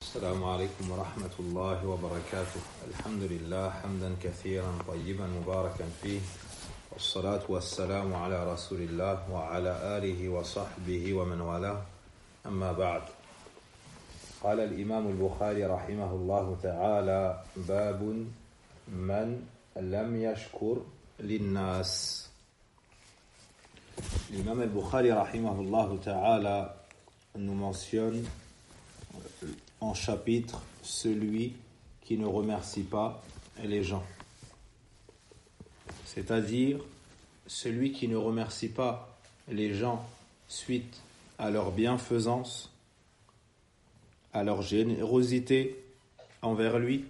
السلام عليكم ورحمة الله وبركاته. الحمد لله حمدا كثيرا طيبا مباركا فيه، والصلاة والسلام على رسول الله وعلى آله وصحبه ومن والاه. أما بعد، قال الإمام البخاري رحمه الله تعالى: باب من لم يشكر للناس. L'imam al-Bukhari rahimahullah ta'ala nous mentionne en chapitre celui qui ne remercie pas les gens, c'est-à-dire celui qui ne remercie pas les gens suite à leur bienfaisance, à leur générosité envers lui,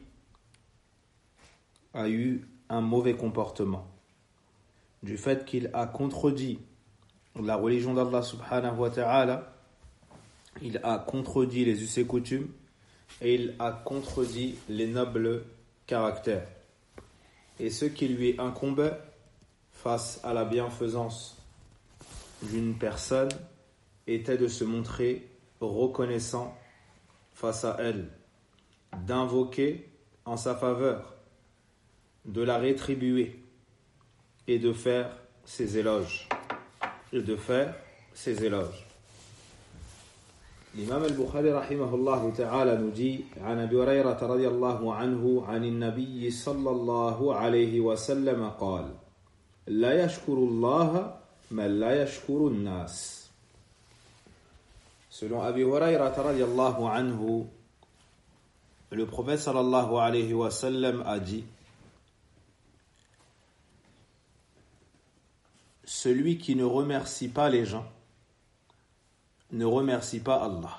a eu un mauvais comportement du fait qu'il a contredit la religion d'Allah subhanahu wa ta'ala, il a contredit les us et coutumes et il a contredit les nobles caractères. Et ce qui lui incombait face à la bienfaisance d'une personne était de se montrer reconnaissant face à elle, d'invoquer en sa faveur, de la rétribuer et de faire ses éloges. L'imam al-Bukhari rahimahullah ta'ala nous dit: عن أبي هريرة رضي الله عنه عن النبي صلى الله عليه وسلم قال: لا يشكر الله من لا يشكر الناس. Selon Abi Hurayrah radiyallahu anhu, le prophète sallallahu alayhi wa sallam a dit: celui qui ne remercie pas les gens ne remercie pas Allah.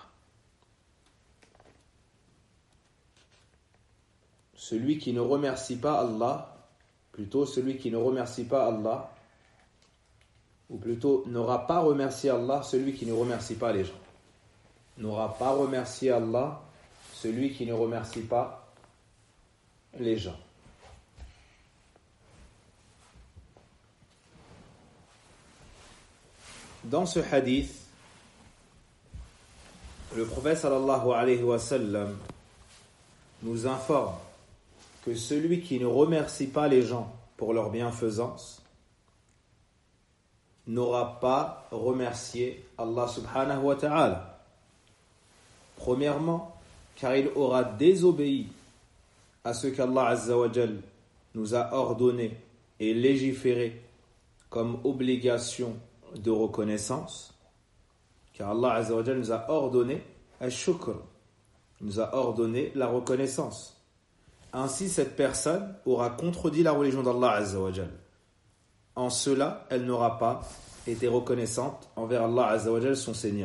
Celui qui ne remercie pas Allah, plutôt celui qui ne remercie pas Allah, ou plutôt n'aura pas remercié Allah, celui qui ne remercie pas les gens. N'aura pas remercié Allah, celui qui ne remercie pas les gens. Dans ce hadith, le prophète sallallahu alayhi wa sallam nous informe que celui qui ne remercie pas les gens pour leur bienfaisance n'aura pas remercié Allah subhanahu wa ta'ala. Premièrement, car il aura désobéi à ce qu'Allah azza wa jal nous a ordonné et légiféré comme obligation de reconnaissance, car Allah azza wa jal nous a ordonné al-shukr, nous a ordonné la reconnaissance. Ainsi, cette personne aura contredit la religion d'Allah azza wa jal. En cela, elle n'aura pas été reconnaissante envers Allah azza wa jal, son Seigneur.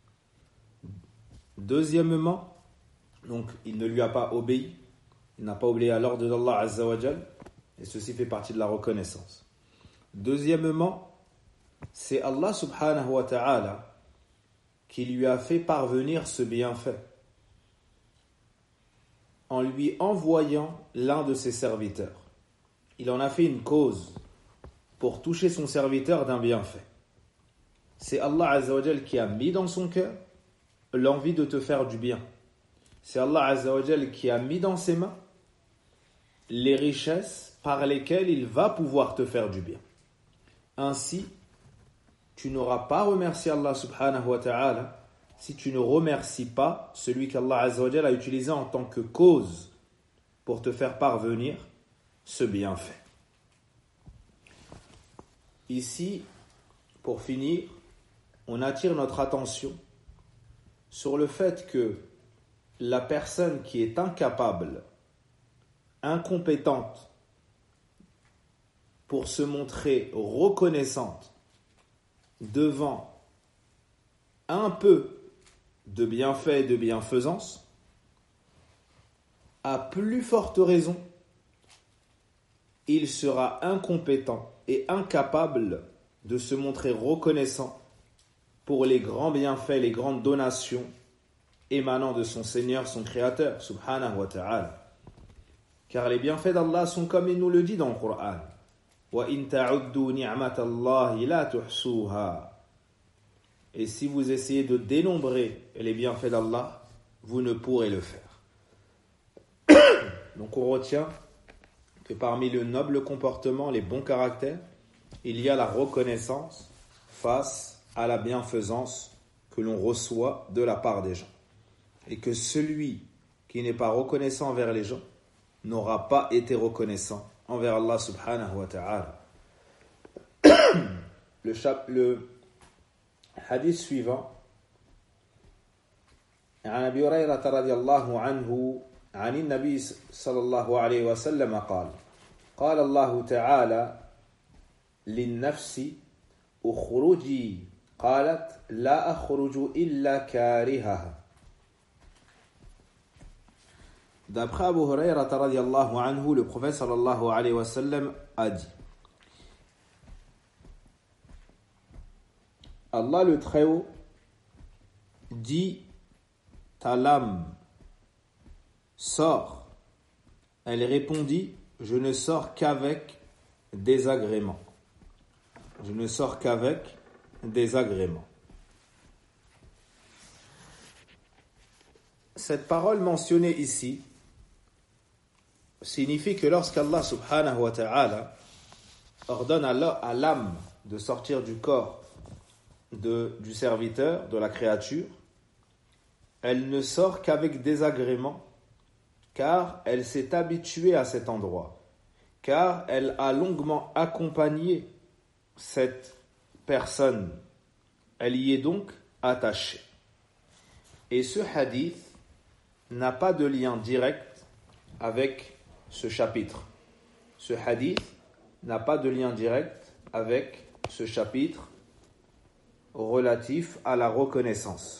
Deuxièmement, donc il ne lui a pas obéi, il n'a pas obéi à l'ordre d'Allah azza wa jal, et ceci fait partie de la reconnaissance. Deuxièmement, c'est Allah subhanahu wa ta'ala qui lui a fait parvenir ce bienfait en lui envoyant l'un de ses serviteurs. Il en a fait une cause pour toucher son serviteur d'un bienfait. C'est Allah azza wa jal qui a mis dans son cœur l'envie de te faire du bien. C'est Allah azza wa jal qui a mis dans ses mains les richesses par lesquelles il va pouvoir te faire du bien. Ainsi, tu n'auras pas remercié Allah subhanahu wa ta'ala si tu ne remercies pas celui qu'Allah azza wa jal a utilisé en tant que cause pour te faire parvenir ce bienfait. Ici, pour finir, on attire notre attention sur le fait que la personne qui est incapable, incompétente pour se montrer reconnaissante devant un peu de bienfait et de bienfaisance, à plus forte raison, il sera incompétent et incapable de se montrer reconnaissant pour les grands bienfaits, les grandes donations émanant de son Seigneur, son Créateur, subhanahu wa ta'ala. Car les bienfaits d'Allah sont comme il nous le dit dans le Coran: وَإِن تَعُدُّوا نِعْمَةَ اللَّهِ لَا تُحْصُوهَا. Et si vous essayez de dénombrer les bienfaits d'Allah, vous ne pourrez le faire. Donc on retient que parmi le noble comportement, les bons caractères, il y a la reconnaissance face à la bienfaisance que l'on reçoit de la part des gens. Et que celui qui n'est pas reconnaissant envers les gens n'aura pas été reconnaissant envers Allah subhanahu wa ta'ala. Le hadith suivant, عن أبي هريرة رضي الله عنه عن النبي صلى الله عليه وسلم قال قال الله تعالى للنفس اخرجي قالت لا أخرج إلا كارهها. D'après Abu Huraira radiyallahu anhu, le prophète sallallahu alayhi wa sallam a dit: Allah le Très-Haut dit: ta l'âme sort. Elle répondit: je ne sors qu'avec désagrément. Je ne sors qu'avec désagrément. Cette parole mentionnée ici signifie que lorsqu'Allah subhanahu wa ta'ala ordonne à l'âme de sortir du corps du serviteur, de la créature, elle ne sort qu'avec désagrément, car elle s'est habituée à cet endroit, car elle a longuement accompagné cette personne. Elle y est donc attachée. Et ce hadith n'a pas de lien direct avec ce chapitre. Ce hadith n'a pas de lien direct avec ce chapitre relatif à la reconnaissance.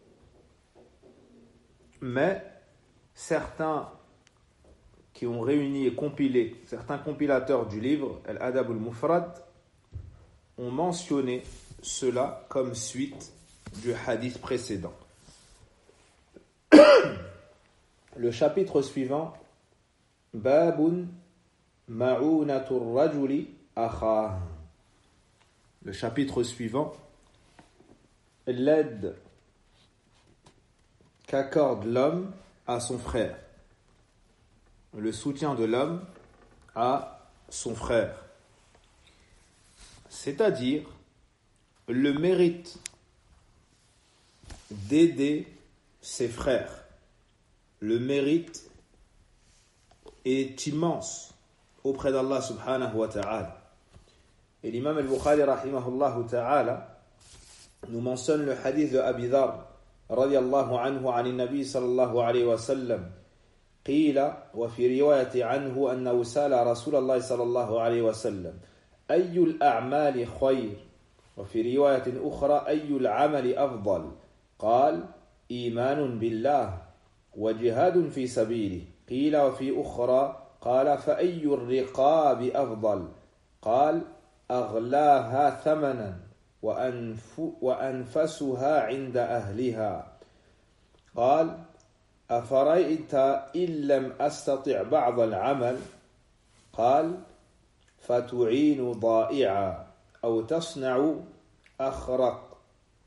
Mais certains qui ont réuni et compilé, certains compilateurs du livre Al-Adab al-Mufrad ont mentionné cela comme suite du hadith précédent. Le chapitre suivant, Babun ma'unatur rajuli akha. Le chapitre suivant, l'aide qu'accorde l'homme à son frère. Le soutien de l'homme à son frère. C'est-à-dire le mérite d'aider ses frères. Le mérite est immense auprès d'Allah subhanahu wa ta'ala. Et l'imam al-Bukhari rahimahullah ta'ala nous mentionne le hadith de Abi Dharr radiyallahu anhu an al-Nabi sallallahu alayhi wa sallam. قيل وفي رواية عنه أنه سأل رسول الله صلى الله عليه وسلم أي الأعمال خير وفي رواية أخرى أي العمل أفضل قال إيمان بالله وجهاد في سبيله قيل وفي أخرى قال فأي الرقاب أفضل قال أغلاها ثمنا وأنفسها عند أهلها قال أفرأيت إن لم أستطع بعض العمل قال فتعين ضائعا أو تصنع أخرق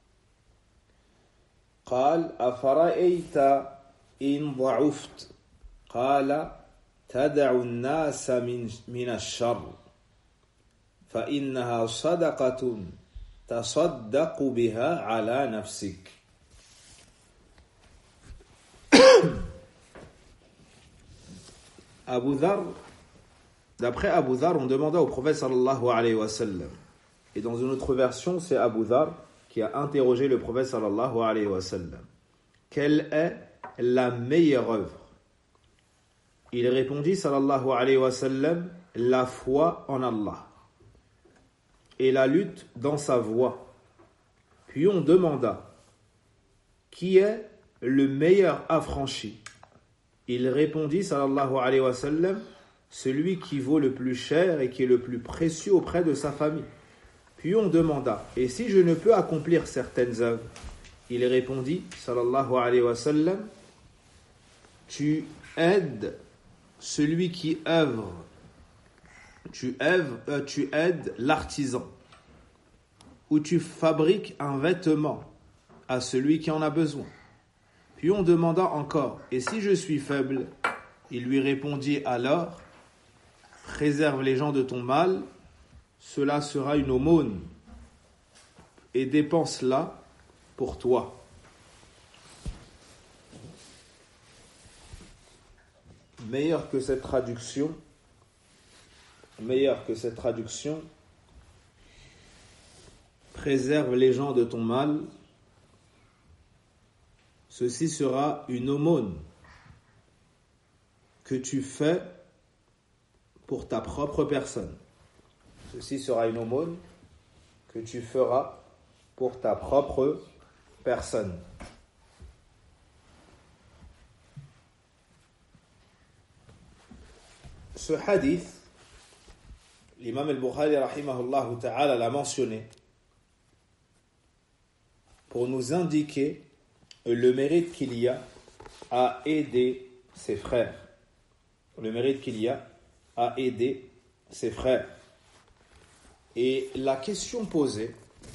قال أفرأيت إن ضعفت قال تدع الناس من الشر فإنها صدقة تصدق بها على نفسك. Abu Dharr, d'après Abu Dharr, on demanda au prophète sallallahu alayhi wa sallam. Et dans une autre version, c'est Abu Dharr qui a interrogé le prophète sallallahu alayhi wa sallam. Quelle est la meilleure œuvre? Il répondit sallallahu alayhi wa sallam, la foi en Allah et la lutte dans sa voie. Puis on demanda, qui est le meilleur affranchi? Il répondit sallallahu alayhi wa sallam, celui qui vaut le plus cher et qui est le plus précieux auprès de sa famille. Puis on demanda, et si je ne peux accomplir certaines œuvres? Il répondit sallallahu alayhi wa sallam, tu aides celui qui œuvre, tu aides l'artisan, ou tu fabriques un vêtement à celui qui en a besoin, Puis on demanda encore, et si je suis faible? Il lui répondit alors, préserve les gens de ton mal, cela sera une aumône, et dépense-la pour toi. Meilleur que cette traduction, préserve les gens de ton mal, ceci sera une aumône que tu fais pour ta propre personne. Ceci sera une aumône que tu feras pour ta propre personne. Ce hadith, l'imam al-Bukhari rahimahullah ta'ala l'a mentionné pour nous indiquer le mérite qu'il y a à aider ses frères. Le mérite qu'il y a à aider ses frères. Et la question posée,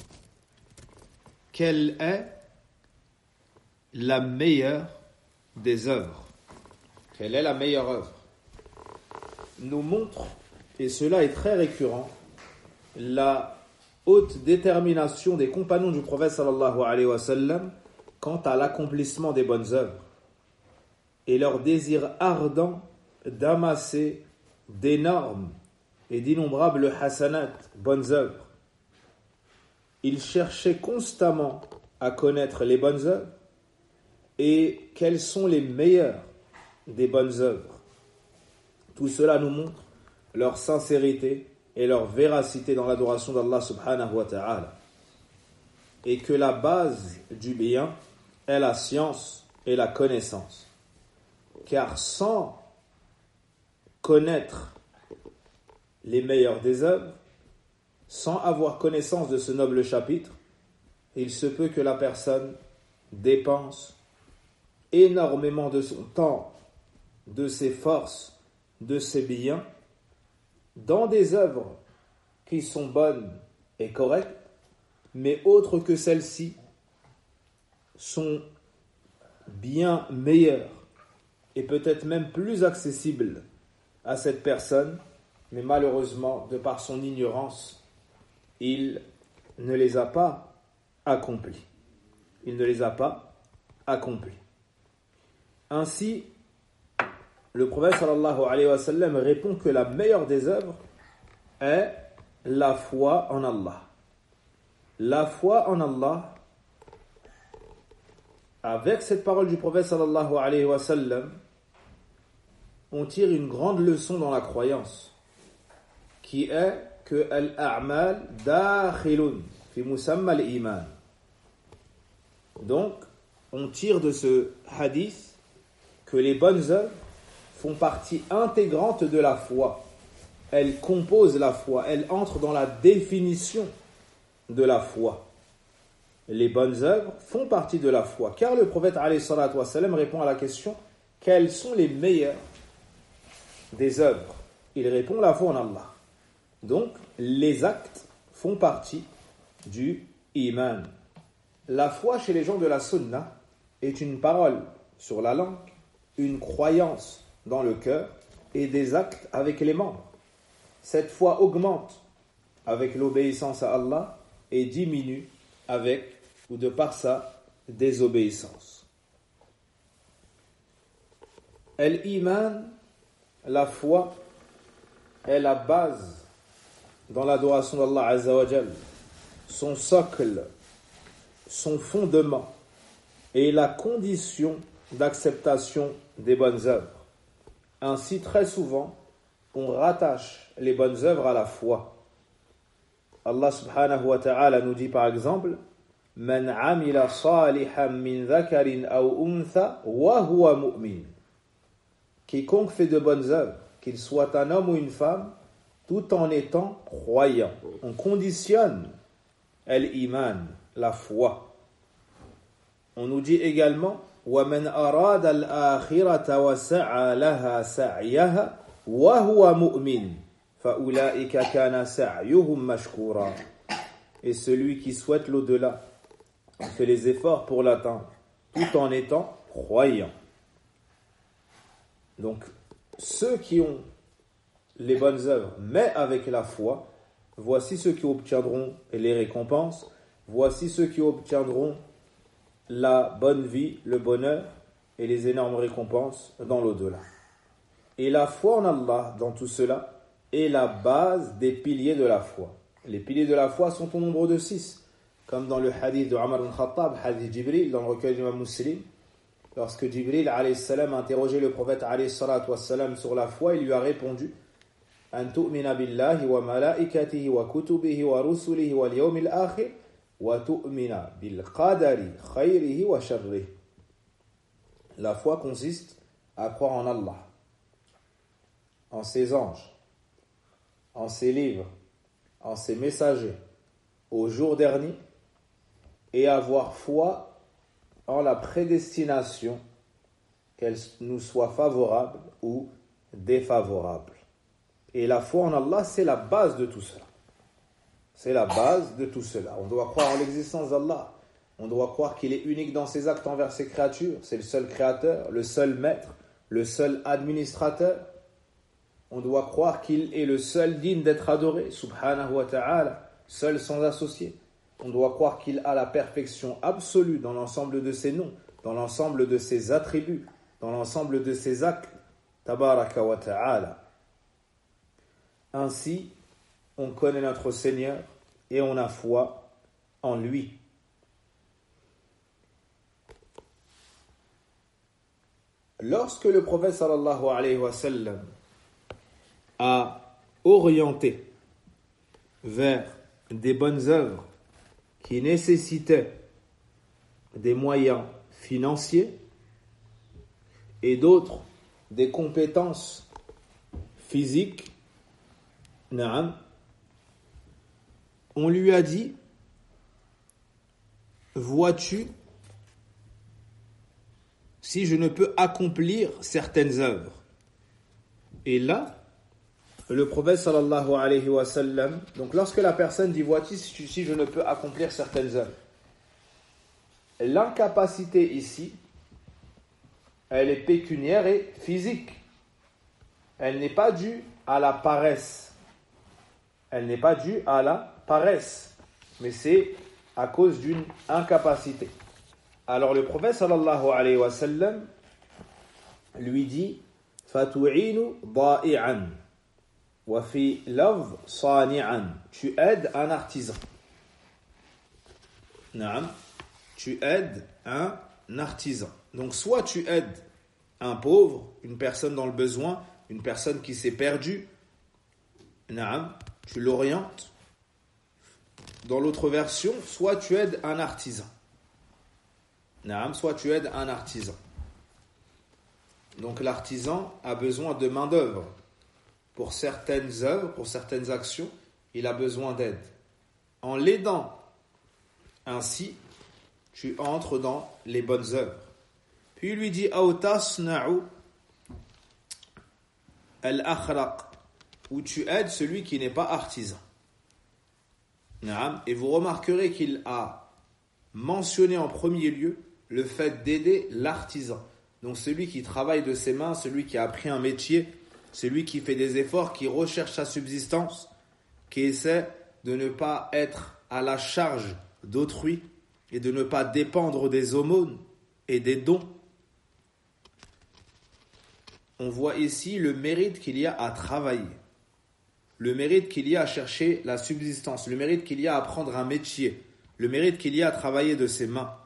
quelle est la meilleure des œuvres? Quelle est la meilleure œuvre? Nous montre, et cela est très récurrent, la haute détermination des compagnons du prophète sallallahu alayhi wa sallam quant à l'accomplissement des bonnes œuvres et leur désir ardent d'amasser d'énormes et d'innombrables hasanat, bonnes œuvres. Ils cherchaient constamment à connaître les bonnes œuvres et quelles sont les meilleures des bonnes œuvres. Tout cela nous montre leur sincérité et leur véracité dans l'adoration d'Allah subhanahu wa ta'ala. Et que la base du bien est la science et la connaissance. Car sans connaître les meilleures des œuvres, sans avoir connaissance de ce noble chapitre, il se peut que la personne dépense énormément de son temps, de ses forces, de ses biens, dans des œuvres qui sont bonnes et correctes, mais autres que celles-ci sont bien meilleures et peut-être même plus accessibles à cette personne, mais malheureusement, de par son ignorance, il ne les a pas accomplis. Ainsi, le prophète sallallahu alayhi wa sallam répond que la meilleure des œuvres est la foi en Allah. La foi en Allah, avec cette parole du prophète sallallahu alayhi wa sallam, on tire une grande leçon dans la croyance, qui est que al-a'mal dakhilun fi musamma al-iman. Donc, on tire de ce hadith que les bonnes œuvres font partie intégrante de la foi. Elles composent la foi, elles entrent dans la définition de la foi. Les bonnes œuvres font partie de la foi, car le prophète alayhi salatu wa sallam répond à la question: quelles sont les meilleures des œuvres? Il répond: la foi en Allah. Donc, les actes font partie du iman. La foi chez les gens de la sunna est une parole sur la langue, une croyance dans le cœur et des actes avec les membres. Cette foi augmente avec l'obéissance à Allah et diminue avec ou de par sa désobéissance. L'iman, la foi, est la base dans l'adoration d'Allah Azza wa Jal, son socle, son fondement et la condition d'acceptation des bonnes œuvres. Ainsi, très souvent, on rattache les bonnes œuvres à la foi. Allah subhanahu wa ta'ala nous dit par exemple: Man amila salihan min dhakarin aw untha wa huwa mu'min. Quiconque fait de bonnes œuvres, qu'il soit un homme ou une femme, tout en étant croyant. On conditionne l'iman, la foi. On nous dit également: وَمَنْ أَرَادَ الْآخِرَةَ وَسَعَى لَهَا سَعْيَهَا وَهُوَ مُؤْمِنٌ فَأُولَئِكَ كَانَ سَعْيُهُمْ مَشْكُورًا. Et celui qui souhaite l'au-delà, on fait les efforts pour l'atteindre, tout en étant croyants. Donc, ceux qui ont les bonnes œuvres, mais avec la foi, voici ceux qui obtiendront les récompenses, voici ceux qui obtiendront la bonne vie, le bonheur et les énormes récompenses dans l'au-delà. Et la foi en Allah, dans tout cela, est la base des piliers de la foi. Les piliers de la foi sont au nombre de 6, comme dans le hadith de Omar ibn Khattab, hadith Jibril, dans le recueil d'Imam Muslim. Lorsque Jibril alayhi salam a interrogé le prophète alayhi salatu wassalam sur la foi, il lui a répondu An tu'mina billahi wa malaikatihi wa kutubihi wa rusulihi wal yawmil akhir wa tu'mina bil qadari khayrihi wa sharrihi. La foi consiste à croire en Allah, en ses anges, en ses livres, en ses messagers, au jour dernier, et avoir foi en la prédestination, qu'elle nous soit favorable ou défavorable. Et la foi en Allah, c'est la base de tout cela. C'est la base de tout cela. On doit croire en l'existence d'Allah. On doit croire qu'il est unique dans ses actes envers ses créatures. C'est le seul créateur, le seul maître, le seul administrateur. On doit croire qu'il est le seul digne d'être adoré, subhanahu wa ta'ala, seul sans associé. On doit croire qu'il a la perfection absolue dans l'ensemble de ses noms, dans l'ensemble de ses attributs, dans l'ensemble de ses actes, tabaraka wa ta'ala. Ainsi, on connaît notre Seigneur et on a foi en lui. Lorsque le prophète sallallahu alayhi wa sallam a orienté vers des bonnes œuvres qui nécessitaient des moyens financiers et d'autres des compétences physiques, on lui a dit, vois-tu si je ne peux accomplir certaines œuvres? Et là, le prophète sallallahu alayhi wa sallam, donc lorsque la personne dit vois-tu si je ne peux accomplir certaines œuvres, l'incapacité ici, elle est pécuniaire et physique. Elle n'est pas due à la paresse. Elle n'est pas due à la paresse, mais c'est à cause d'une incapacité. Alors le prophète sallallahu alayhi wa sallam lui dit fatu'inu da'i'an wa fi lafz sani'an, tu aides un artisan. Naam, tu aides un artisan. Donc soit tu aides un pauvre, une personne dans le besoin, une personne qui s'est perdue, naam, tu l'orientes. Dans l'autre version, soit tu aides un artisan. Naam, soit tu aides un artisan. Donc l'artisan a besoin de main d'œuvre. Pour certaines œuvres, pour certaines actions, il a besoin d'aide. En l'aidant ainsi, tu entres dans les bonnes œuvres. Puis il lui dit Aw tasna'u al-akhraq, où tu aides celui qui n'est pas artisan. Et vous remarquerez qu'il a mentionné en premier lieu le fait d'aider l'artisan. Donc celui qui travaille de ses mains, celui qui a appris un métier, celui qui fait des efforts, qui recherche sa subsistance, qui essaie de ne pas être à la charge d'autrui et de ne pas dépendre des aumônes et des dons. On voit ici le mérite qu'il y a à travailler, le mérite qu'il y a à chercher la subsistance, le mérite qu'il y a à apprendre un métier, le mérite qu'il y a à travailler de ses mains.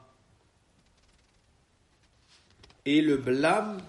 Et le blâme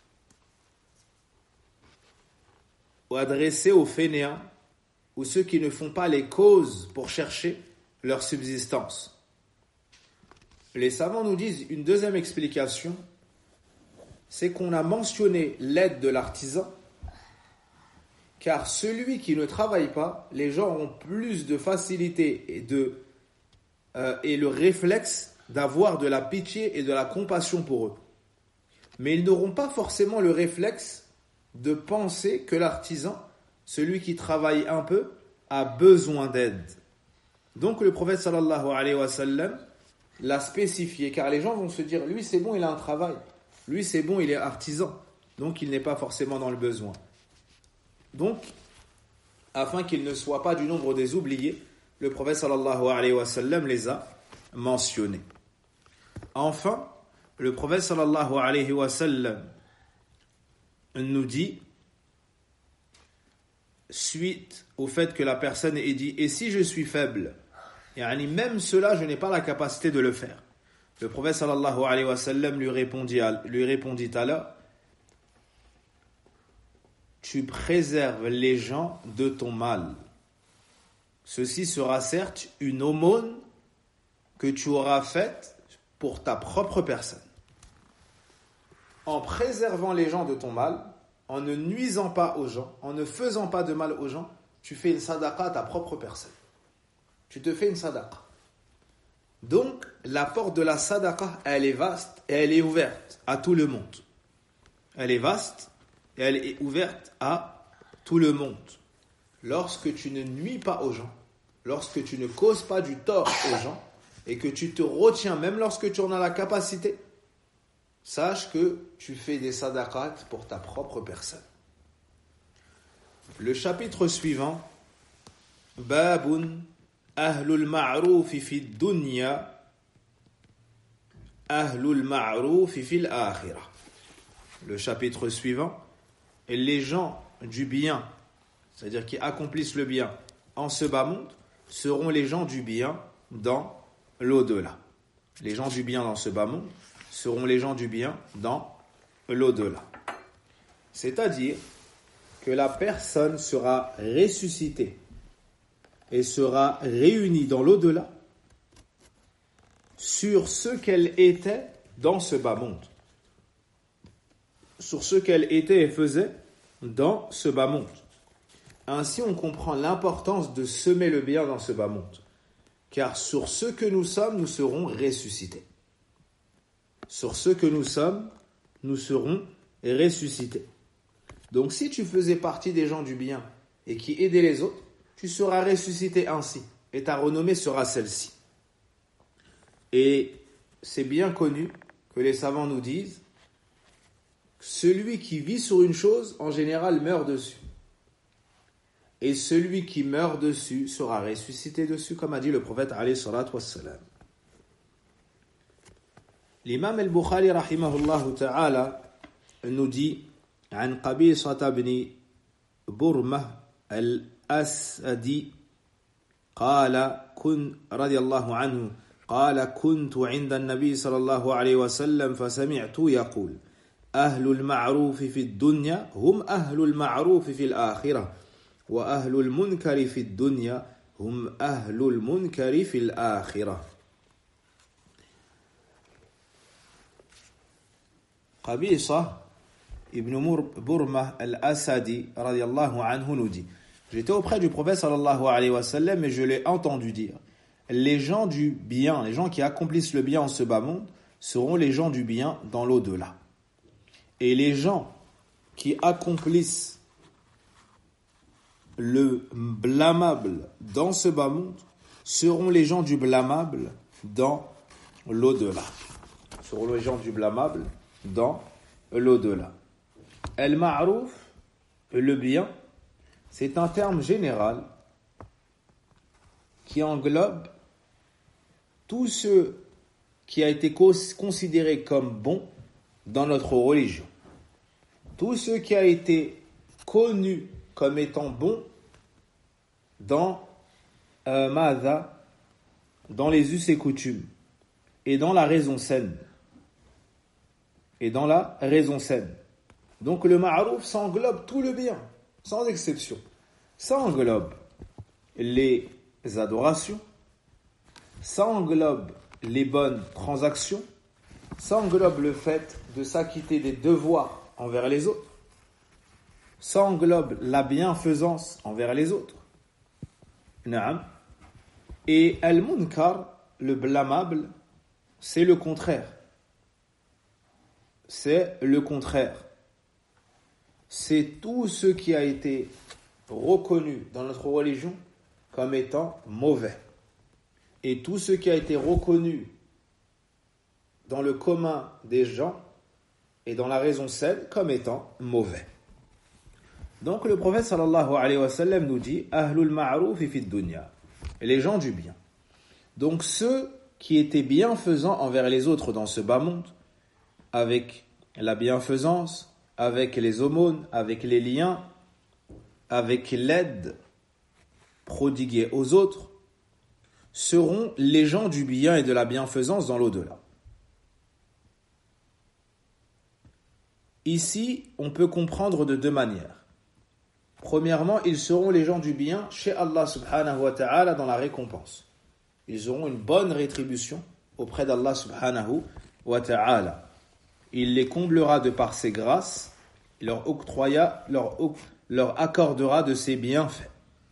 adressé aux fainéants ou ceux qui ne font pas les causes pour chercher leur subsistance. Les savants nous disent une deuxième explication, c'est qu'on a mentionné l'aide de l'artisan, car celui qui ne travaille pas, les gens ont plus de facilité et le réflexe d'avoir de la pitié et de la compassion pour eux. Mais ils n'auront pas forcément le réflexe de penser que l'artisan, celui qui travaille un peu, a besoin d'aide. Donc le prophète sallallahu alayhi wa sallam l'a spécifié, car les gens vont se dire, lui c'est bon, il a un travail, Lui, c'est bon, il est artisan, donc il n'est pas forcément dans le besoin. Donc, afin qu'il ne soit pas du nombre des oubliés, le prophète sallallahu alayhi wa sallam les a mentionnés. Enfin, le prophète sallallahu alayhi wa sallam nous dit, suite au fait que la personne ait dit « Et si je suis faible ?» Yani même cela, je n'ai pas la capacité de le faire. Le prophète sallallahu alayhi wa sallam lui répondit alors « Tu préserves les gens de ton mal. Ceci sera certes une aumône que tu auras faite pour ta propre personne. En préservant les gens de ton mal, en ne nuisant pas aux gens, en ne faisant pas de mal aux gens, tu fais une sadaqa à ta propre personne. Tu te fais une sadaqa. Donc, la porte de la sadaqa, elle est vaste et elle est ouverte à tout le monde. Elle est vaste et elle est ouverte à tout le monde. Lorsque tu ne nuis pas aux gens, lorsque tu ne causes pas du tort aux gens, et que tu te retiens, même lorsque tu en as la capacité, sache que tu fais des sadaqat pour ta propre personne. Le chapitre suivant, Babun Ahlul Ma'rufi fi dunya, Ahlul Ma'rufi fil akhirah. Le chapitre suivant, les gens du bien, c'est-à-dire qui accomplissent le bien en ce bas monde, seront les gens du bien dans l'au-delà. Les gens du bien dans ce bas monde seront les gens du bien dans l'au-delà. C'est-à-dire que la personne sera ressuscitée et sera réunie dans l'au-delà sur ce qu'elle était dans ce bas monde. Sur ce qu'elle était et faisait dans ce bas monde. Ainsi, on comprend l'importance de semer le bien dans ce bas monde. Car sur ce que nous sommes, nous serons ressuscités. Sur ce que nous sommes, nous serons ressuscités. Donc si tu faisais partie des gens du bien et qui aidaient les autres, tu seras ressuscité ainsi et ta renommée sera celle-ci. Et c'est bien connu que les savants nous disent que celui qui vit sur une chose, en général, meurt dessus. Et celui qui meurt dessus sera ressuscité dessus, comme a dit le prophète alayhi salatu wassalam. L'imam al-Bukhari rahimahullah ta'ala nous dit عن قبيصة بن برمة الأسدي قال رضي الله عنه قال كنت عند النبي صلى الله عليه وسلم فسمعت يقول أهل المعروف في الدنيا هم أهل المعروف في الآخرة وأهل المنكر في الدنيا هم أهل المنكر في الآخرة. Qabisa ibn Burma al-Asadi radiyallahu anhu nous dit: J'étais auprès du prophète sallallahu alayhi wa sallam et je l'ai entendu dire: les gens du bien, les gens qui accomplissent le bien en ce bas monde, seront les gens du bien dans l'au-delà. Et les gens qui accomplissent le blâmable dans ce bas monde seront les gens du blâmable dans l'au-delà. Seront les gens du blâmable dans l'au-delà. Al-Ma'rouf, le bien, c'est un terme général qui englobe tout ce qui a été considéré comme bon dans notre religion. Tout ce qui a été connu comme étant bon dans dans les us et coutumes et dans la raison saine. Donc le ma'rouf, ça englobe tout le bien, sans exception. Ça englobe les adorations, ça englobe les bonnes transactions, ça englobe le fait de s'acquitter des devoirs envers les autres, ça englobe la bienfaisance envers les autres. Naam. Et al-munkar, le blâmable, c'est le contraire. C'est le contraire. C'est tout ce qui a été reconnu dans notre religion comme étant mauvais. Et tout ce qui a été reconnu dans le commun des gens et dans la raison 7 comme étant mauvais. Donc le prophète sallallahu alayhi wa sallam nous dit Ahlul ma'ruf fi dunya, les gens du bien. Donc ceux qui étaient bienfaisants envers les autres dans ce bas monde, avec la bienfaisance, avec les aumônes, avec les liens, avec l'aide prodiguée aux autres, seront les gens du bien et de la bienfaisance dans l'au-delà. Ici, on peut comprendre de deux manières. Premièrement, ils seront les gens du bien chez Allah subhanahu wa ta'ala dans la récompense. Ils auront une bonne rétribution auprès d'Allah subhanahu wa ta'ala. Il les comblera de par ses grâces, leur accordera de ses bienfaits.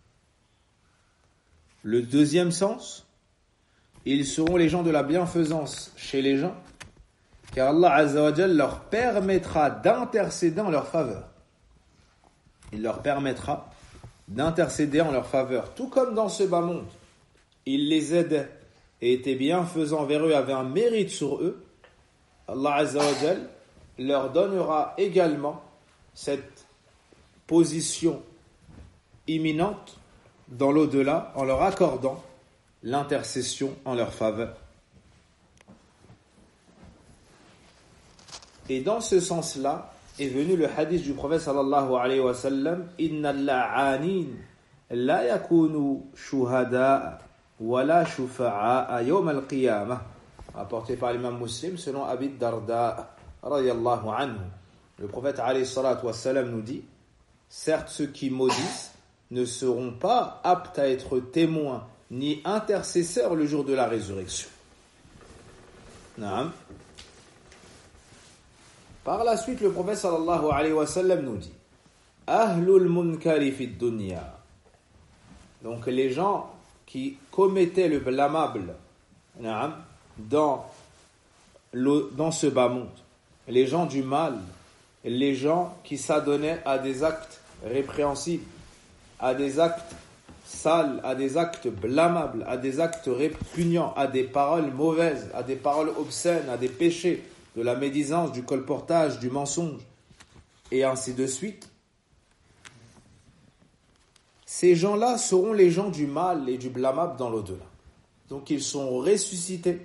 Le deuxième sens, ils seront les gens de la bienfaisance chez les gens, car Allah Azza wa Jal leur permettra d'intercéder en leur faveur. Il leur permettra d'intercéder en leur faveur. Tout comme dans ce bas monde, il les aidait et était bienfaisant envers eux, avait un mérite sur eux, Allah Azza wa Jal leur donnera également cette position imminente dans l'au-delà en leur accordant l'intercession en leur faveur. Et dans ce sens-là est venu le hadith du prophète sallallahu alayhi wa sallam Inna la'anin la yakunu shuhada'a wa la shufa'a yawm al-qiyamah, rapporté par l'imam Muslim selon Abi Darda radiyallahu anhu. Le prophète alayhi salatu wa sallam nous dit certes ceux qui maudissent ne seront pas aptes à être témoins ni intercesseurs le jour de la résurrection. Naam. Par la suite, le prophète sallallahu alayhi wa sallam nous dit Ahlul munkari fi dunya. Donc les gens qui commettaient le blâmable dans ce bas monde, les gens du mal, les gens qui s'adonnaient à des actes répréhensibles, à des actes sales, à des actes blâmables, à des actes répugnants, à des paroles mauvaises, à des paroles obscènes, à des péchés, de la médisance, du colportage, du mensonge, et ainsi de suite. Ces gens-là seront les gens du mal et du blâmable dans l'au-delà. Donc ils sont ressuscités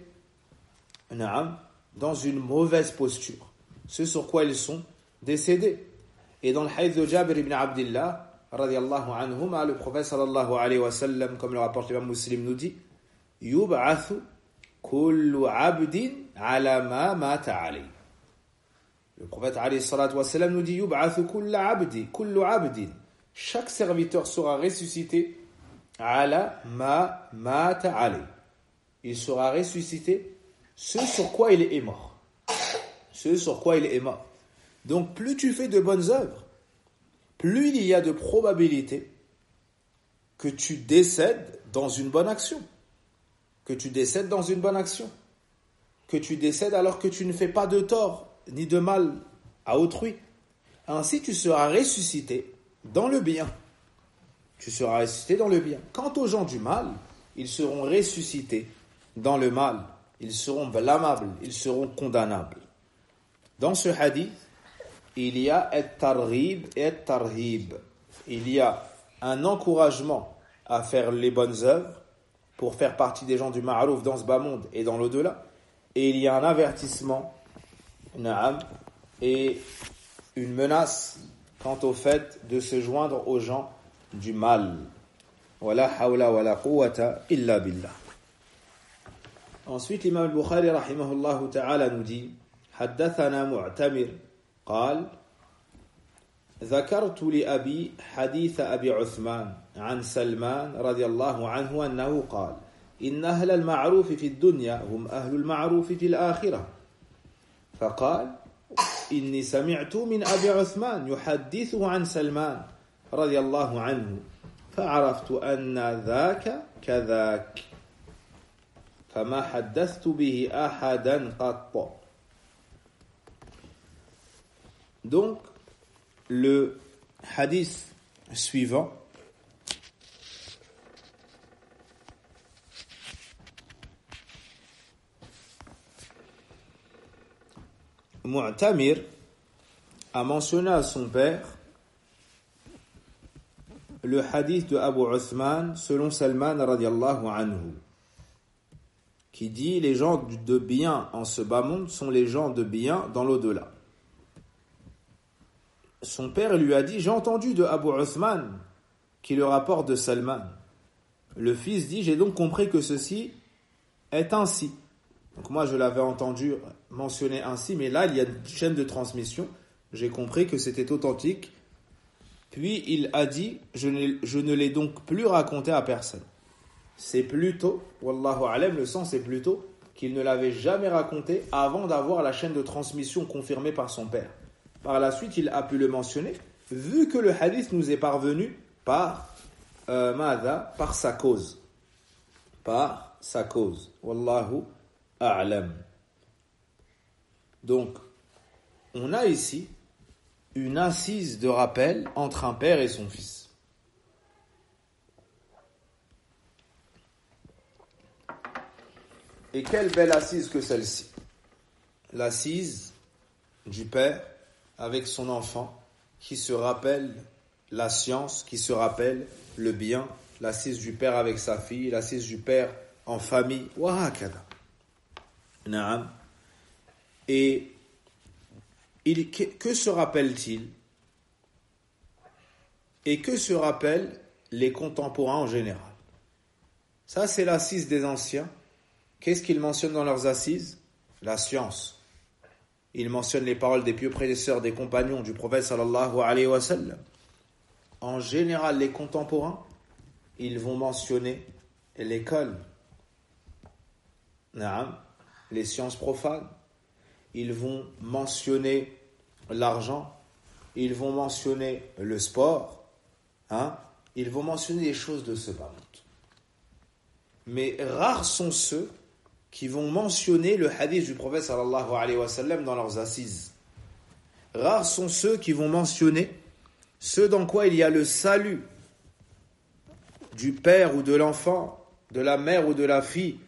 dans une mauvaise posture, ce sur quoi ils sont décédés. Et dans le hadith de Jabir ibn Abdillah, radiyallahu anhuma, le prophète sallallahu alayhi wa sallam, comme le rapporte l'imam Muslim, nous dit Yub'athu kullu abdin ala ma mata alayhi. Le prophète alayhi salatu wa sallam nous dit Yub'athu kullu abdin. Chaque serviteur sera ressuscité ala ma mata alayhi. Il sera ressuscité ce sur quoi il est mort. Ce sur quoi il est mort. Donc plus tu fais de bonnes œuvres, plus il y a de probabilités que tu décèdes dans une bonne action. Que tu décèdes dans une bonne action. Que tu décèdes alors que tu ne fais pas de tort ni de mal à autrui. Ainsi tu seras ressuscité dans le bien. Tu seras ressuscité dans le bien. Quant aux gens du mal, ils seront ressuscités dans le mal. Ils seront blâmables, ils seront condamnables. Dans ce hadith, il y a at-targhib et at-tarhib. Il y a un encouragement à faire les bonnes œuvres pour faire partie des gens du ma'rouf dans ce bas monde et dans l'au-delà. Et il y a un avertissement et une menace quant au fait de se joindre aux gens du mal. Wala hawla wala quwwata illa billah. Ensuite, l'imam al-Bukhari rahimahullah ta'ala nous dit Haddathana Mu'tamir قال ذكرت لأبي حديث أبي عثمان عن سلمان رضي الله عنه أنه قال إن أهل المعروف في الدنيا هم أهل المعروف في الآخرة فقال إني سمعت من أبي عثمان يحدثه عن سلمان رضي الله عنه فعرفت أن ذاك كذاك فما حدثت به أحدا قط. Donc, le hadith suivant Mu'tamir a mentionné à son père le hadith de Abu Uthman selon Salman radiyallahu anhu, qui dit les gens de bien en ce bas monde sont les gens de bien dans l'au-delà. Son père lui a dit, j'ai entendu de Abu Uthman qui le rapporte de Salman. Le fils dit, j'ai donc compris que ceci est ainsi. Donc moi je l'avais entendu mentionner ainsi, mais là il y a une chaîne de transmission, j'ai compris que c'était authentique. Puis il a dit, je ne l'ai donc plus raconté à personne. C'est plutôt, wallahu alam, le sens est plutôt qu'il ne l'avait jamais raconté avant d'avoir la chaîne de transmission confirmée par son père. Par la suite, il a pu le mentionner, vu que le hadith nous est parvenu par sa cause. Par sa cause. Wallahu a'lam. Donc, on a ici une assise de rappel entre un père et son fils. Et quelle belle assise que celle-ci. L'assise du père avec son enfant qui se rappelle la science, qui se rappelle le bien, l'assise du père avec sa fille, l'assise du père en famille, wa hakada. Naam. Et que se rappelle-t-il? Et que se rappellent les contemporains en général? Ça, c'est l'assise des anciens. Qu'est-ce qu'ils mentionnent dans leurs assises? La science. Ils mentionnent les paroles des pieux prédécesseurs, des compagnons du prophète sallallahu alayhi wa sallam. En général, les contemporains, ils vont mentionner l'école, les sciences profanes. Ils vont mentionner l'argent, ils vont mentionner le sport, ils vont mentionner des choses de ce bas monde. Mais rares sont ceux qui vont mentionner le hadith du prophète sallallahu alayhi wa sallam dans leurs assises. Rares sont ceux qui vont mentionner ce dans quoi il y a le salut du père ou de l'enfant, de la mère ou de la fille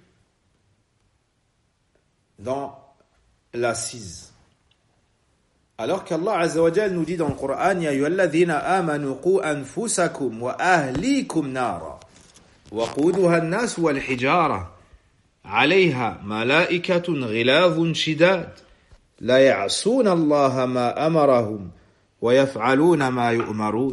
dans l'assise. Alors qu'Allah Azza wa Jal nous dit dans le Coran, Ya ayyuhalladhina amanu qu anfusakum wa ahlikum nara wa quduha an-nas wal hijara alayha malaikatun ghilazun shidad la ya'suna Allah ma amarahum wa yaf'aluna ma yu'marun.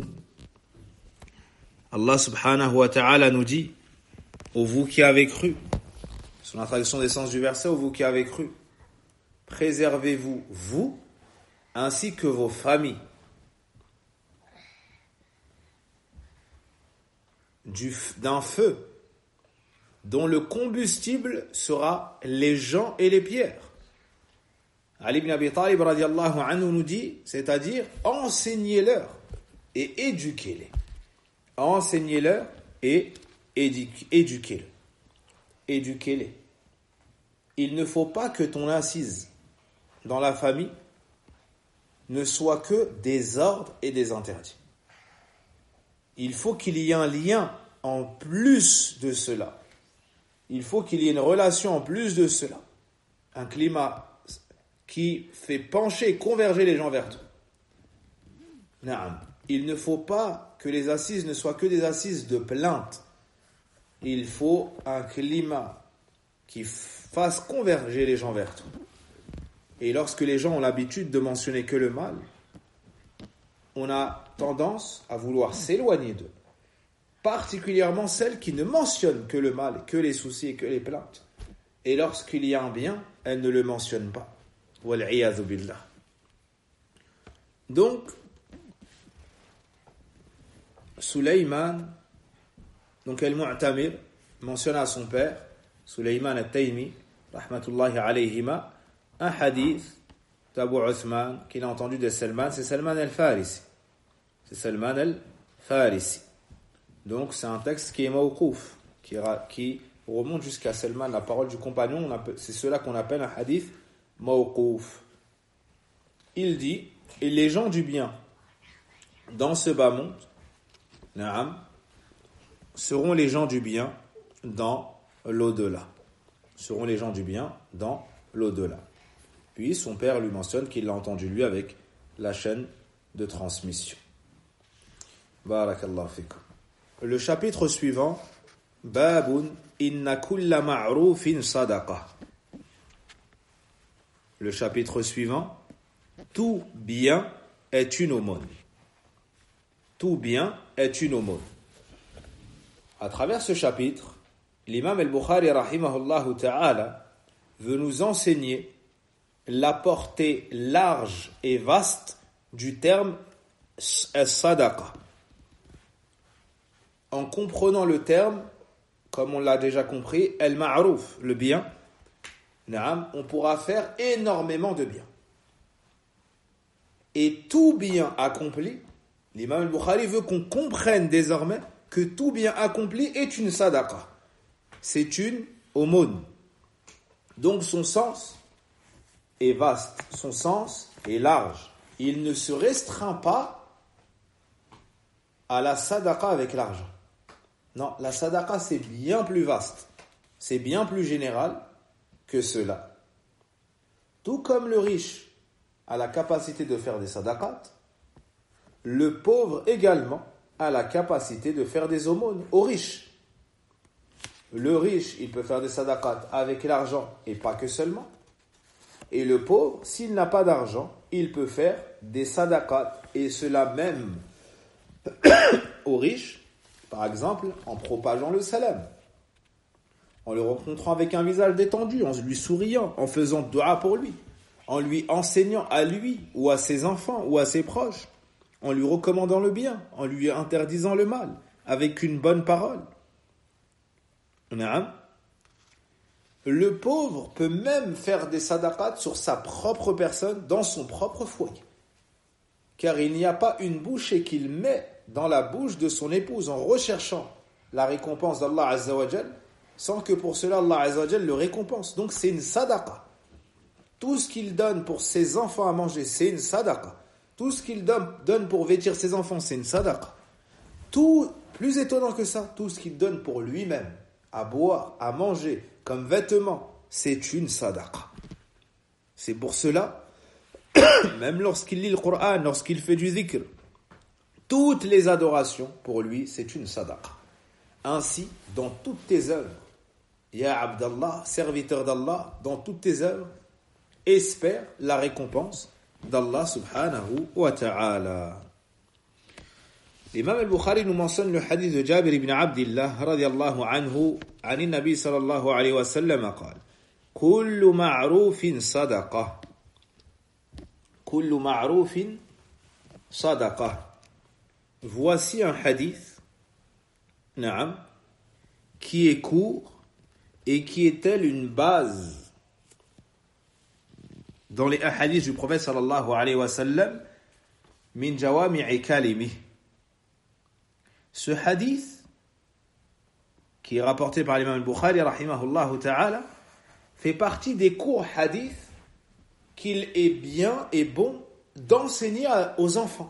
Allah subhanahu wa ta'ala nous dit, ô vous qui avez cru, sur la traduction des sens du verset, ô vous qui avez cru, préservez-vous, vous, ainsi que vos familles, d'un feu dont le combustible sera les gens et les pierres. Ali ibn Abi Talib radiallahu anhu nous dit, c'est-à-dire enseignez-leur et éduquez-les. Enseignez-leur et éduquez-les. Éduquez-les. Il ne faut pas que ton assise dans la famille ne soit que des ordres et des interdits. Il faut qu'il y ait un lien en plus de cela. Il faut qu'il y ait une relation en plus de cela. Un climat qui fait pencher, converger les gens vers toi. Naam. Il ne faut pas que les assises ne soient que des assises de plainte. Il faut un climat qui fasse converger les gens vers toi. Et lorsque les gens ont l'habitude de mentionner que le mal, on a tendance à vouloir s'éloigner d'eux. Particulièrement celles qui ne mentionnent que le mal, que les soucis et que les plaintes. Et lorsqu'il y a un bien, elles ne le mentionnent pas. Wal'iyadhu billah. Donc, Sulayman, donc al-Mu'tamir, mentionne à son père, Sulayman al-Taymi, rahmatullahi alayhima, un hadith d'Abu Uthman qu'il a entendu de Salman, c'est Salman al-Farisi. C'est Salman al-Farisi. Donc c'est un texte qui est mawqouf, qui remonte jusqu'à Salman, la parole du compagnon, c'est cela qu'on appelle un hadith mawqouf. Il dit, et les gens du bien dans ce bas monde, na'am, seront les gens du bien dans l'au-delà. Seront les gens du bien dans l'au-delà. Puis son père lui mentionne qu'il l'a entendu lui avec la chaîne de transmission. Barakallahu fikum. Le chapitre suivant, Babun inna kulla ma'rufin sadaqa. Le chapitre suivant, tout bien est une aumône. Tout bien est une aumône. À travers ce chapitre, l'imam al-Bukhari rahimahullah ta'ala veut nous enseigner la portée large et vaste du terme sadaqa. En comprenant le terme, comme on l'a déjà compris, al-ma'ruf, le bien, on pourra faire énormément de bien. Et tout bien accompli, l'imam al-Bukhari veut qu'on comprenne désormais que tout bien accompli est une sadaqa. C'est une aumône. Donc son sens est vaste, son sens est large. Il ne se restreint pas à la sadaqa avec l'argent. Non, la sadaqa c'est bien plus vaste, c'est bien plus général que cela. Tout comme le riche a la capacité de faire des sadaqat, le pauvre également a la capacité de faire des aumônes aux riches. Le riche, il peut faire des sadaqat avec l'argent et pas que seulement. Et le pauvre, s'il n'a pas d'argent, il peut faire des sadaqat et cela même aux riches, par exemple en propageant le salam, en le rencontrant avec un visage détendu, en lui souriant, en faisant dua pour lui, en lui enseignant à lui ou à ses enfants ou à ses proches, en lui recommandant le bien, en lui interdisant le mal, avec une bonne parole. Le pauvre peut même faire des sadaqat sur sa propre personne, dans son propre foyer. Car il n'y a pas une bouchée qu'il met dans la bouche de son épouse en recherchant la récompense d'Allah Azza wa Jal, sans que pour cela Allah Azza wa Jal le récompense. Donc c'est une sadaqa. Tout ce qu'il donne pour ses enfants à manger, c'est une sadaqa. Tout ce qu'il donne pour vêtir ses enfants, c'est une sadaqa. Tout, plus étonnant que ça, tout ce qu'il donne pour lui-même, à boire, à manger, comme vêtements, c'est une sadaqa. C'est pour cela, même lorsqu'il lit le Coran, lorsqu'il fait du dhikr, toutes les adorations, pour lui, c'est une sadaqa. Ainsi, dans toutes tes œuvres, Ya Abdallah, serviteur d'Allah, dans toutes tes œuvres, espère la récompense d'Allah subhanahu wa ta'ala. L'imam al-Bukhari nous mentionne le hadith de Jabir ibn Abdillah radiyallahu anhu عن النبي صلى الله عليه وسلم قال كل معروف صدقة كل معروف صدقة. Voici un hadith qui est court et qui est tel une base dans les hadiths du prophète sallallahu alayhi wa sallam min jawami'i kalimi. Ce hadith qui est rapporté par l'imam al-Bukhari rahimahullah ta'ala fait partie des courts hadiths qu'il est bien et bon d'enseigner aux enfants.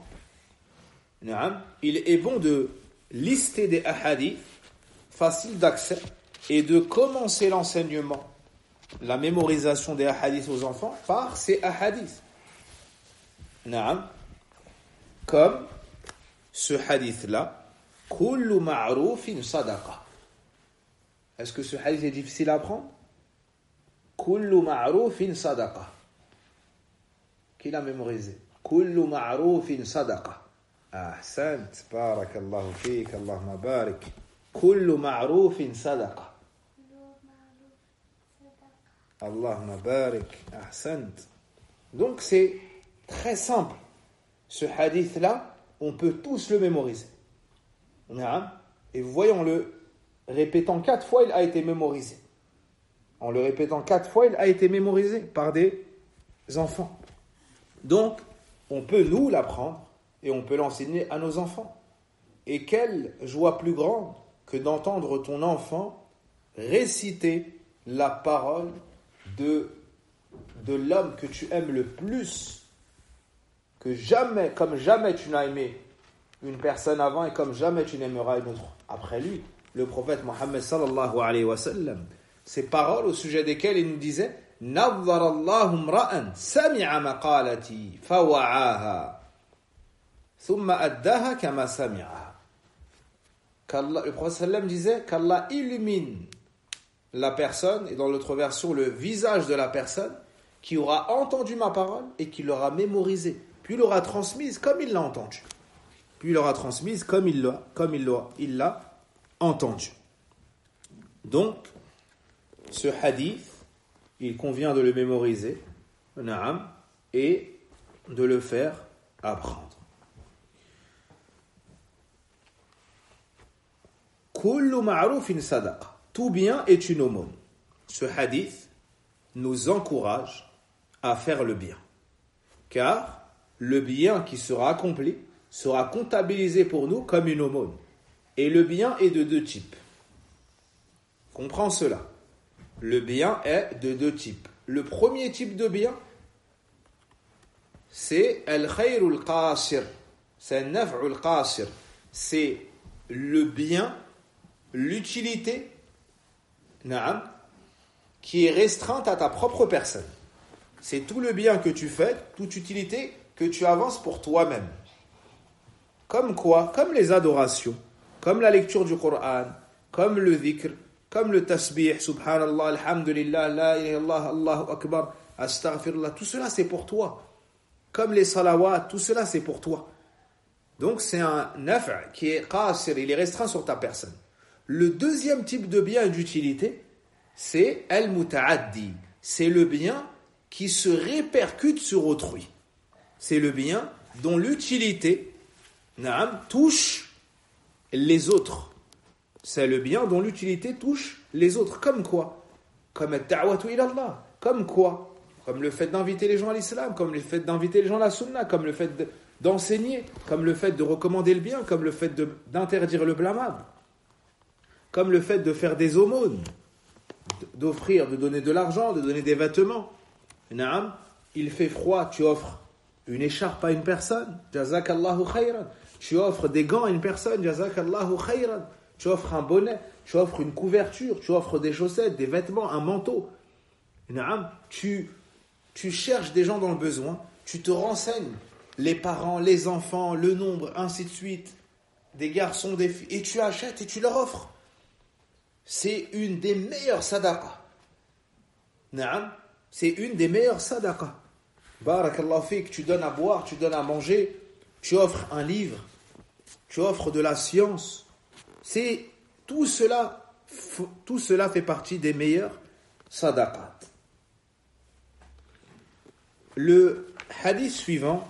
Il est bon de lister des hadiths faciles d'accès et de commencer l'enseignement, la mémorisation des hadiths aux enfants par ces hadiths. Comme ce hadith-là, Kullu ma'rufin sadaqa. Est-ce que ce hadith est difficile à apprendre? Kullu ma'rufin sadaqa. Qui l'a mémorisé? Kullu ma'rufin sadaqa. Ahsant, barakallahu fik, Allahumma barik. Kullu ma'rufin sadaqa. Allahumma barik, ahsant. Donc c'est très simple. Ce hadith-là, on peut tous le mémoriser. Et voyons le répétant 4 fois, il a été mémorisé. En le répétant 4 fois, il a été mémorisé par des enfants. Donc, on peut nous l'apprendre et on peut l'enseigner à nos enfants. Et quelle joie plus grande que d'entendre ton enfant réciter la parole de l'homme que tu aimes le plus, que jamais, comme jamais tu n'as aimé une personne avant et comme jamais tu n'aimeras une autre après lui, le prophète Mohammed sallallahu alayhi wa sallam. Ces paroles au sujet desquelles il nous disait نظر الله امرأ سمع مقالتي فوعاها ثم أداها كما سمعها. Le prophète sallam disait qu'Allah illumine la personne, et dans l'autre version le visage de la personne qui aura entendu ma parole et qui l'aura mémorisée, puis l'aura transmise comme il l'a entendue, puis l'aura transmise comme il l'a entendu. Donc ce hadith, il convient de le mémoriser, et de le faire apprendre. Kullu ma'rufin sadaqa. Tout bien est une aumône. Ce hadith nous encourage à faire le bien. Car le bien qui sera accompli sera comptabilisé pour nous comme une aumône. Et le bien est de deux types. Comprends cela. Le bien est de deux types. Le premier type de bien, c'est al-khayrul qasir. C'est al-naf'ul qasir. C'est le bien, l'utilité, qui est restreinte à ta propre personne. C'est tout le bien que tu fais, toute utilité que tu avances pour toi-même. Comme quoi? Comme les adorations, comme la lecture du Coran, comme le dhikr, comme le tasbih, subhanallah, alhamdulillah, la ilaha illallah, Allahu akbar, astaghfirullah, tout cela c'est pour toi. Comme les salawats, tout cela c'est pour toi. Donc c'est un naf' qui est qasir, il est restreint sur ta personne. Le deuxième type de bien et d'utilité, c'est al-muta'addi. C'est le bien qui se répercute sur autrui. C'est le bien dont l'utilité touche les autres. C'est le bien dont l'utilité touche les autres. Comme quoi? Comme ad-da'watu ila Allah. Comme quoi? Comme le fait d'inviter les gens à l'islam, comme le fait d'inviter les gens à la sunna, comme le fait d'enseigner, comme le fait de recommander le bien, comme le fait d'interdire le blâmable, comme le fait de faire des aumônes, d'offrir, de donner de l'argent, de donner des vêtements. Naam, il fait froid, tu offres une écharpe à une personne, jazakallahu khayran. Tu offres des gants à une personne, jazakallahu khayran. Tu offres un bonnet, tu offres une couverture, tu offres des chaussettes, des vêtements, un manteau. Naam, tu cherches des gens dans le besoin, tu te renseignes, les parents, les enfants, le nombre, ainsi de suite, des garçons, des filles, et tu achètes et tu leur offres. C'est une des meilleures sadaqas. Naam, c'est une des meilleures sadaqas. Barakallahu fik, tu donnes à boire, tu donnes à manger, tu offres un livre, tu offres de la science. C'est tout cela fait partie des meilleures sadaqat. Le hadith suivant,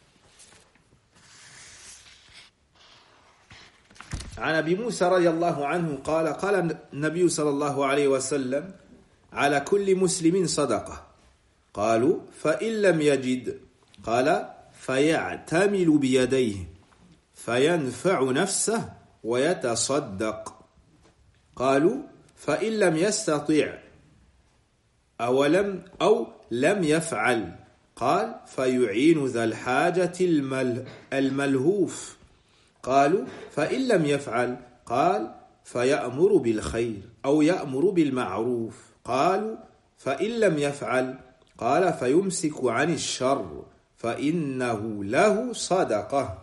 عن أبي موسى رضي الله عنه قال النبي صلى الله عليه وسلم على كل مسلم صدقة قالوا فإن لم يجد قال فيعتمل بيديه فينفع نفسه ويتصدق قالوا فإن لم يستطع أو لم يفعل قال فيعين ذا الحاجة الملهوف قالوا فإن لم يفعل قال فيأمر بالخير أو يأمر بالمعروف قالوا فإن لم يفعل قال فيمسك عن الشر فإنه له صدقة.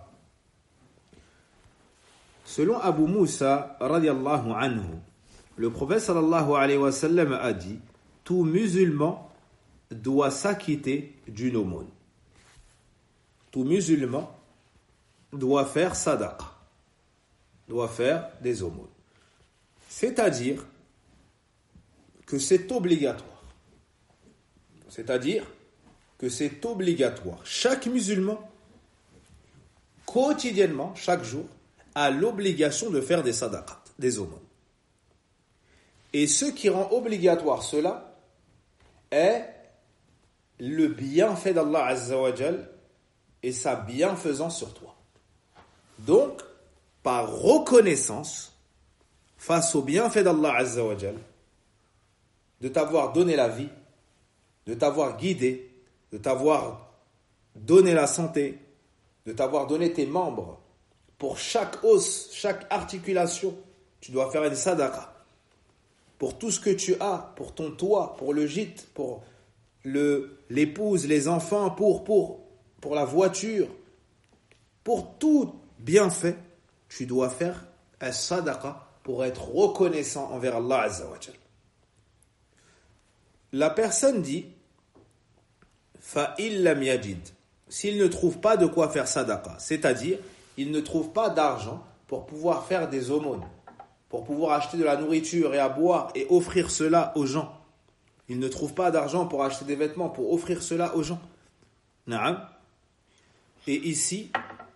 Selon Abu Moussa radiyallahu anhu, le prophète sallallahu alayhi wa sallam a dit: tout musulman doit s'acquitter d'une aumône. Tout musulman doit faire sadaqa, doit faire des aumônes. C'est-à-dire que c'est obligatoire. C'est-à-dire que c'est obligatoire. Chaque musulman, quotidiennement, chaque jour, a l'obligation de faire des sadaqat, des aumônes. Et ce qui rend obligatoire cela est le bienfait d'Allah Azza wa Jal et sa bienfaisance sur toi. Donc, par reconnaissance, face au bienfait d'Allah Azza wa Jal, de t'avoir donné la vie, de t'avoir guidé, de t'avoir donné la santé, de t'avoir donné tes membres, pour chaque os, chaque articulation, tu dois faire une sadaqa. Pour tout ce que tu as, pour ton toit, pour le gîte, pour l'épouse, les enfants, pour la voiture, pour tout bienfait, tu dois faire as-sadaqa pour être reconnaissant envers Allah Azza wa Jal. La personne dit fa illam yajid, s'il ne trouve pas de quoi faire sadaqa, c'est-à-dire il ne trouve pas d'argent pour pouvoir faire des aumônes, pour pouvoir acheter de la nourriture et à boire et offrir cela aux gens. Il ne trouve pas d'argent pour acheter des vêtements, pour offrir cela aux gens. Na'am. Et ici,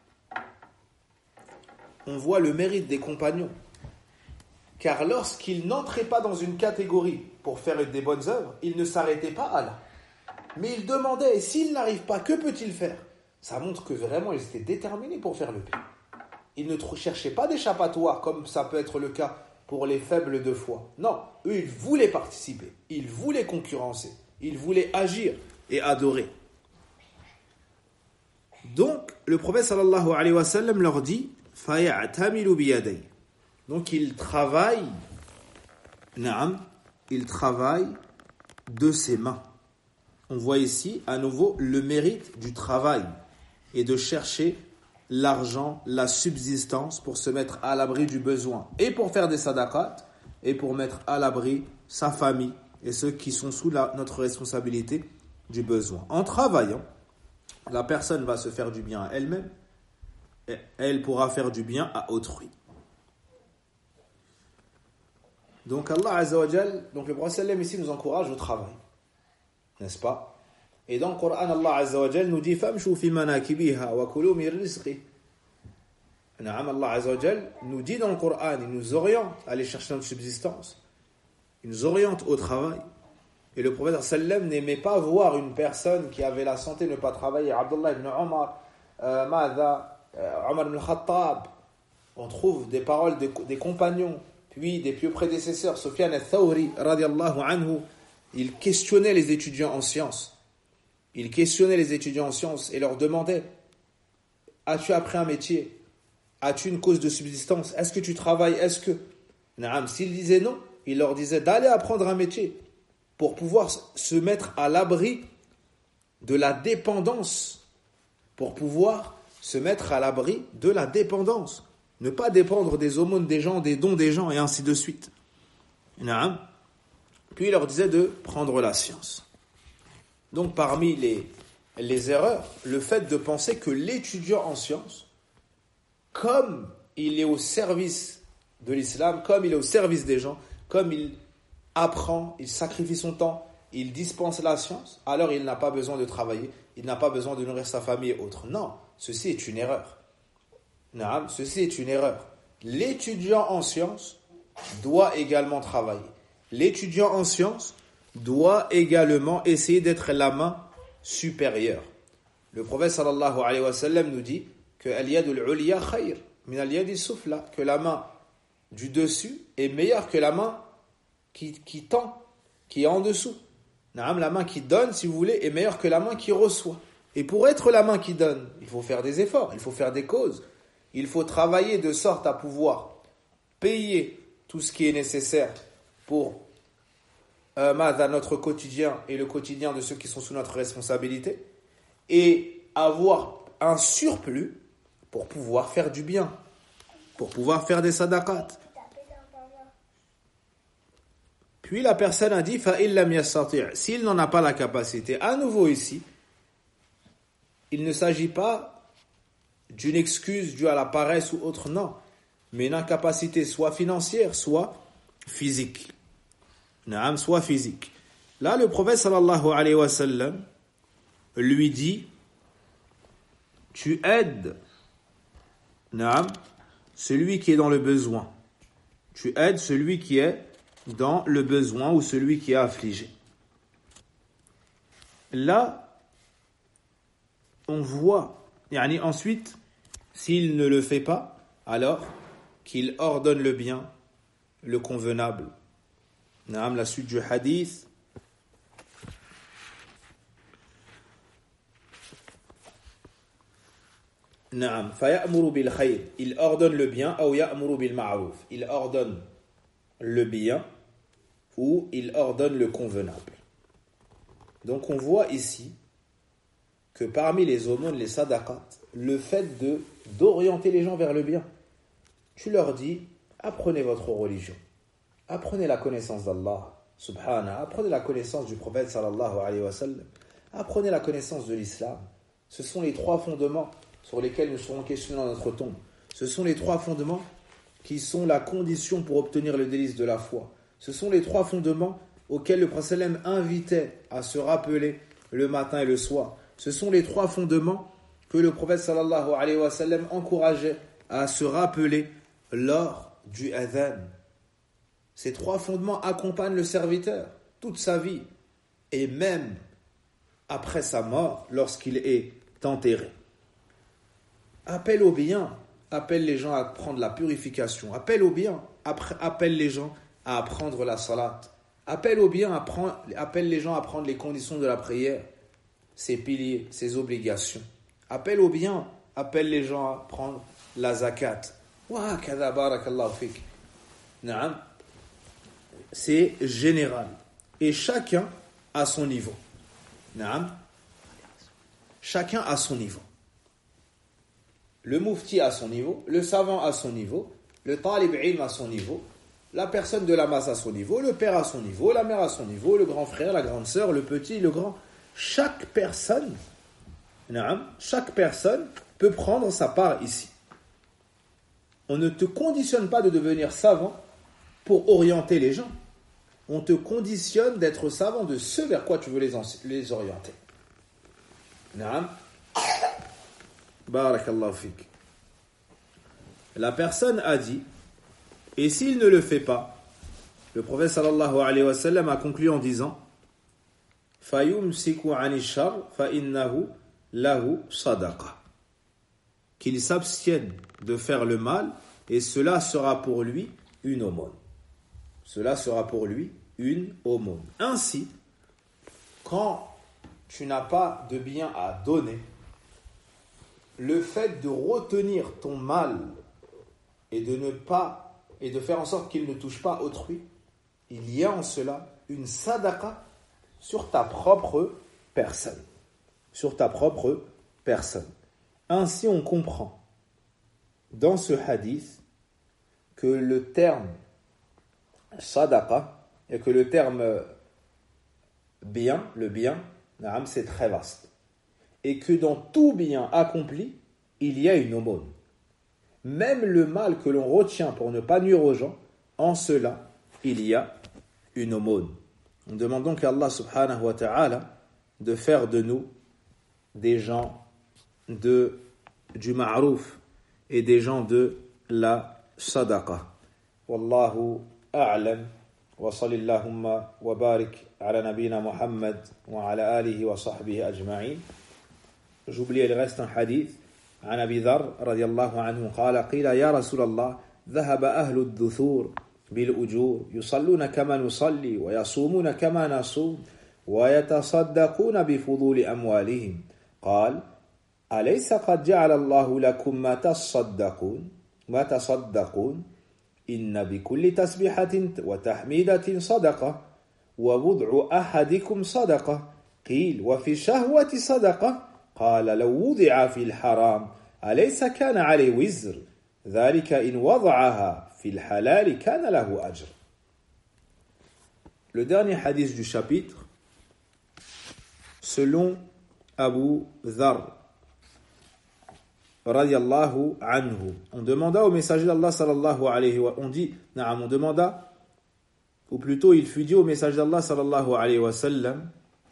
on voit le mérite des compagnons. Car lorsqu'ils n'entraient pas dans une catégorie pour faire des bonnes œuvres, ils ne s'arrêtaient pas à là. Mais ils demandaient, et s'ils n'arrivent pas, que peut-il faire? Ça montre que vraiment ils étaient déterminés pour faire le bien. Ils ne cherchaient pas d'échappatoire, comme ça peut être le cas pour les faibles de foi. Non, eux, ils voulaient participer, ils voulaient concurrencer, ils voulaient agir et adorer. Donc, le prophète sallallahu alayhi wa sallam leur dit « Faya'tamilu biyaday » Donc, ils travaillent, na'am, ils travaillent de ses mains. On voit ici, à nouveau, le mérite du travail et de chercher l'argent, la subsistance pour se mettre à l'abri du besoin et pour faire des sadaqat et pour mettre à l'abri sa famille et ceux qui sont sous notre responsabilité du besoin. En travaillant, la personne va se faire du bien à elle-même et elle pourra faire du bien à autrui. Donc Allah Azza wa Jal, donc le prophète ici nous encourage au travail, n'est-ce pas? Et dans le Coran, Allah Azza wa Jal nous dit famshu fi manakibiha wa kulu min rizqi. Allah Azza wa Jal nous dit dans le Coran, il nous oriente à aller chercher notre subsistance, il nous oriente au travail. Et le prophète sallam n'aimait pas voir une personne qui avait la santé ne pas travailler. Abdullah ibn Omar, Omar ibn Khattab, on trouve des paroles des compagnons, puis des pieux prédécesseurs. Sufyan al-Thawri, radiallahu anhu, il questionnait les étudiants en sciences. Il questionnait les étudiants en sciences et leur demandait: as-tu appris un métier? As-tu une cause de subsistance? Est-ce que tu travailles? Est-ce que... S'ils disaient non, il leur disait d'aller apprendre un métier pour pouvoir se mettre à l'abri de la dépendance. Pour pouvoir se mettre à l'abri de la dépendance. Ne pas dépendre des aumônes des gens, des dons des gens, et ainsi de suite. Puis il leur disait de prendre la science. Donc parmi les erreurs, le fait de penser que l'étudiant en sciences, comme il est au service de l'islam, comme il est au service des gens, comme il apprend, il sacrifie son temps, il dispense la science, alors il n'a pas besoin de travailler, il n'a pas besoin de nourrir sa famille et autres. Non, ceci est une erreur. Ceci est une erreur. L'étudiant en sciences doit également travailler. L'étudiant en sciences doit également essayer d'être la main supérieure. Le prophète sallallahu alayhi wa sallam nous dit que al-yadul uliya khayr min al-yadi sufla, que la main du dessus est meilleure que la main qui tend, qui est en dessous. La main qui donne, si vous voulez, est meilleure que la main qui reçoit. Et pour être la main qui donne, il faut faire des efforts, il faut faire des causes. Il faut travailler de sorte à pouvoir payer tout ce qui est nécessaire pour notre quotidien et le quotidien de ceux qui sont sous notre responsabilité, et avoir un surplus pour pouvoir faire du bien, pour pouvoir faire des sadaqat. Puis la personne a dit fa illam yastati', s'il n'en a pas la capacité. À nouveau ici, il ne s'agit pas d'une excuse due à la paresse ou autre, non, mais une incapacité soit financière, soit physique. Soit physique. Là, le prophète sallallahu alayhi wa sallam lui dit: tu aides celui qui est dans le besoin. Tu aides celui qui est dans le besoin ou celui qui est affligé. Là, on voit, ensuite, s'il ne le fait pas, alors qu'il ordonne le bien, le convenable. La suite du hadith. فَيَأْمُرُ بِالْخَيْرِ, il ordonne le bien, ou يَأْمُرُ بِالْمَعْرُوفِ, il ordonne le bien ou il ordonne le convenable. Donc on voit ici que parmi les aumônes, les sadaqat, le fait d'orienter les gens vers le bien. Tu leur dis, apprenez votre religion, apprenez la connaissance d'Allah, subhanahu, apprenez la connaissance du prophète sallallahu alayhi wa sallam, apprenez la connaissance de l'islam. Ce sont les 3 fondements sur lesquels nous serons questionnés dans notre tombe. Ce sont les 3 fondements qui sont la condition pour obtenir le délice de la foi. Ce sont les 3 fondements auxquels le prophète sallam invitait à se rappeler le matin et le soir. Ce sont les 3 fondements que le prophète sallallahu alayhi wa sallam encourageait à se rappeler lors du adhan. Ces 3 fondements accompagnent le serviteur toute sa vie et même après sa mort lorsqu'il est enterré. Appelle au bien, appelle les gens à prendre la purification, appelle au bien, appelle les gens à apprendre la salat, appelle au bien, appelle les gens à prendre les conditions de la prière, ses piliers, ses obligations. Appelle au bien, appelle les gens à prendre la zakat. Wa kada barakallahu fik. Naam. C'est général. Et chacun à son niveau. Naam. Chacun à son niveau. Le mufti à son niveau, le savant à son niveau, le talib ilm à son niveau, la personne de la masse à son niveau, le père à son niveau, la mère à son niveau, le grand frère, la grande sœur, le petit, le grand. Chaque personne peut prendre sa part ici. On ne te conditionne pas de devenir savant pour orienter les gens. On te conditionne d'être savant de ce vers quoi tu veux les orienter. Naam. Barakallahu fik. La personne a dit, et s'il ne le fait pas, le prophète sallallahu alayhi wa sallam a conclu en disant, Fayumsiku ani shar fa innahu lahu sadaqa. Qu'il s'abstienne de faire le mal et cela sera pour lui une aumône. Cela sera pour lui une aumône. Ainsi, quand tu n'as pas de bien à donner, le fait de retenir ton mal et de faire en sorte qu'il ne touche pas autrui, il y a en cela une sadaqa sur ta propre personne. Sur ta propre personne. Ainsi, on comprend dans ce hadith que le terme sadaqa et que le terme bien, le bien, c'est très vaste. Et que dans tout bien accompli, il y a une aumône. Même le mal que l'on retient pour ne pas nuire aux gens, en cela, il y a une aumône. Nous demandons qu'Allah subhanahu wa ta'ala de faire de nous des gens du ma'rouf et des gens de la sadaqa. Wallahu a'lam wa salillahumma wa barik ala nabina Muhammad wa ala alihi wa sahbihi ajma'in. J'oublie, il reste un hadith عن أبي ذر رضي الله عنه قال قيل يا رسول الله ذهب أهل الدثور بالأجور يصلون كما نصلي ويصومون كما نصوم ويتصدقون بفضول أموالهم قال أليس قد جعل الله لكم ما تصدقون إن بكل تسبيحة وتحميدة صدقة ووضع أحدكم صدقة قيل وفي الشهوة صدقة قال لو وضع في الحرام أليس كان عليه وزر ذلك إن وضعها في الحلال كان له أجر. Le dernier hadith du chapitre, selon Abu Dharr radiyallahu anhu, on demanda au messager d'Allah sallallahu alayhi wa sallam, on demanda, ou plutôt il fut dit au messager d'Allah sallallahu alayhi wa sallam,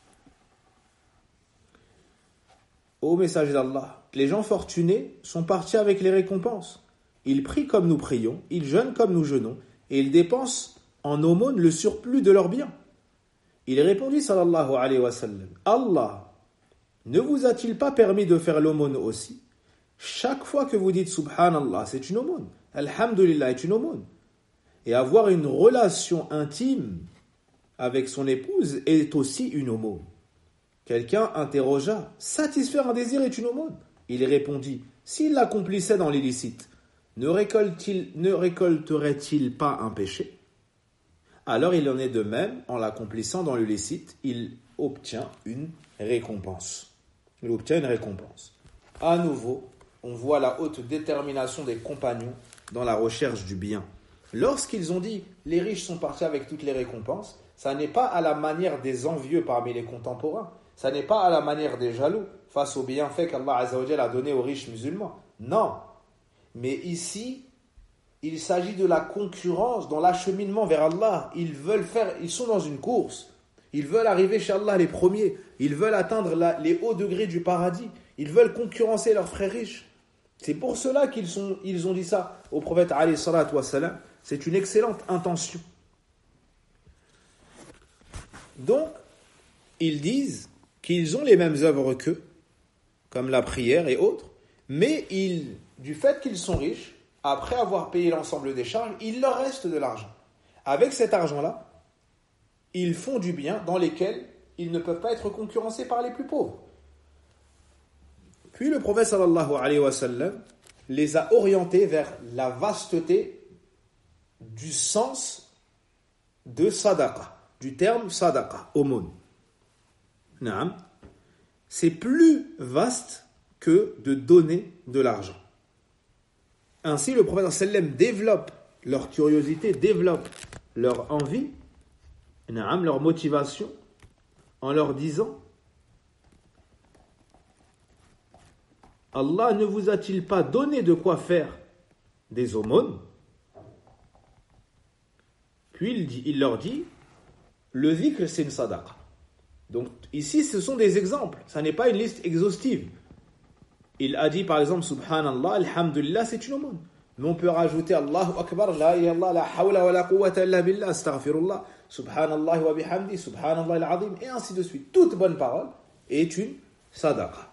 ô messager d'Allah, les gens fortunés sont partis avec les récompenses. Ils prient comme nous prions, ils jeûnent comme nous jeûnons, et ils dépensent en aumône le surplus de leurs biens. Il répondit sallallahu alayhi wa sallam, Allah ne vous a-t-il pas permis de faire l'aumône aussi? Chaque fois que vous dites subhanallah, c'est une aumône. Alhamdulillah est une aumône. Et avoir une relation intime avec son épouse est aussi une aumône. Quelqu'un interrogea, satisfaire un désir est une aumône? Il répondit, s'il l'accomplissait dans l'illicite, ne récolterait-il pas un péché? Alors il en est de même, en l'accomplissant dans l'illicite, il obtient une récompense. Il obtient une récompense. À nouveau, on voit la haute détermination des compagnons dans la recherche du bien. Lorsqu'ils ont dit « les riches sont partis avec toutes les récompenses », ça n'est pas à la manière des envieux parmi les contemporains, ça n'est pas à la manière des jaloux face aux bienfaits qu'Allah Azza wa Jalla a donnés aux riches musulmans. Non, mais ici, il s'agit de la concurrence dans l'acheminement vers Allah. Ils sont dans une course. Ils veulent arriver chez Allah les premiers. Ils veulent atteindre les hauts degrés du paradis. Ils veulent concurrencer leurs frères riches. C'est pour cela ils ont dit ça au prophète alayhi salatu wassalam. C'est une excellente intention. Donc, ils disent qu'ils ont les mêmes œuvres qu'eux, comme la prière et autres, mais du fait qu'ils sont riches, après avoir payé l'ensemble des charges, il leur reste de l'argent. Avec cet argent-là, ils font du bien dans lesquels ils ne peuvent pas être concurrencés par les plus pauvres. Puis le prophète sallallahu alayhi wa sallam les a orientés vers la vasteté du sens de sadaqa, du terme sadaqa, aumône. Naam. C'est plus vaste que de donner de l'argent. Ainsi, le prophète sallam développe leur curiosité, développe leur envie, naam, leur motivation, en leur disant: Allah ne vous a-t-il pas donné de quoi faire des aumônes? Puis il leur dit: le dhikr, c'est une sadaqa. Donc ici, ce sont des exemples, ça n'est pas une liste exhaustive. Il a dit par exemple Subhanallah, Alhamdulillah, c'est une aumône. Mais on peut rajouter Allahu Akbar, La ilaha illallah, La hawla wa la quwwata illa billah, Astaghfirullah, Subhanallah wa bihamdi, Subhanallah al-azim, et ainsi de suite. Toute bonne parole est une sadaqa.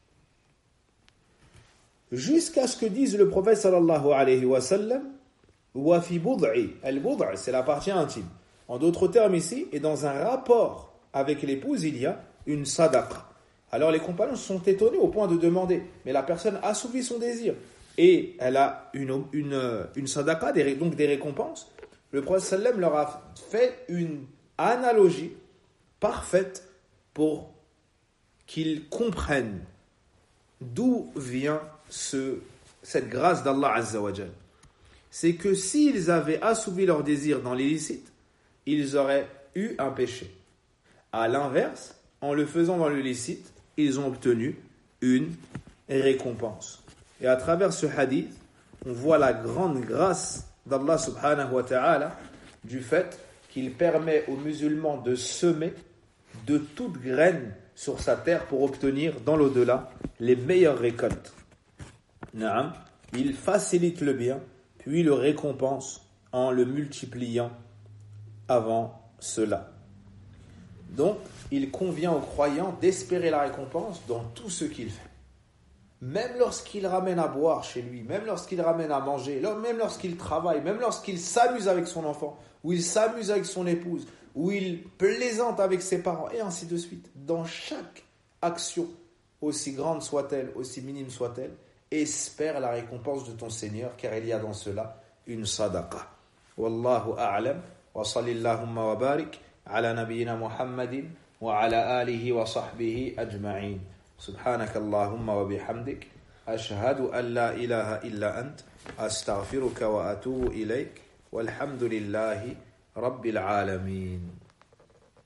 Jusqu'à ce que dise le prophète sallallahu alayhi wa sallam, wa fi bud'i. Al-bud'a, c'est la partie intime. En d'autres termes ici, et dans un rapport avec l'épouse, il y a une sadaqa. Alors les compagnons sont étonnés au point de demander, mais la personne a assouvi son désir et elle a une sadaqa, donc des récompenses. Le prophète sallam leur a fait une analogie parfaite pour qu'ils comprennent d'où vient cette grâce d'Allah Azza wa Jal. C'est que s'ils avaient assouvi leur désir dans l'illicite, ils auraient eu un péché. À l'inverse, en le faisant dans le licite, ils ont obtenu une récompense. Et à travers ce hadith, on voit la grande grâce d'Allah subhanahu wa ta'ala du fait qu'il permet aux musulmans de semer de toutes graines sur sa terre pour obtenir dans l'au-delà les meilleures récoltes. Naam, il facilite le bien, puis le récompense en le multipliant avant cela. Donc, il convient aux croyants d'espérer la récompense dans tout ce qu'il fait. Même lorsqu'il ramène à boire chez lui, même lorsqu'il ramène à manger, même lorsqu'il travaille, même lorsqu'il s'amuse avec son enfant, ou il s'amuse avec son épouse, ou il plaisante avec ses parents, et ainsi de suite. Dans chaque action, aussi grande soit-elle, aussi minime soit-elle, espère la récompense de ton Seigneur, car il y a dans cela une sadaqa. Wallahu a'lam, wa sallillahumma wa barik ala nabiyyina Muhammadin wa ala alihi wa sahbihi ajma'in. سبحانك اللهم وبحمدك أشهد أن لا إله إلا أنت أستغفرك وأتوب إليك والحمد لله رب العالمين.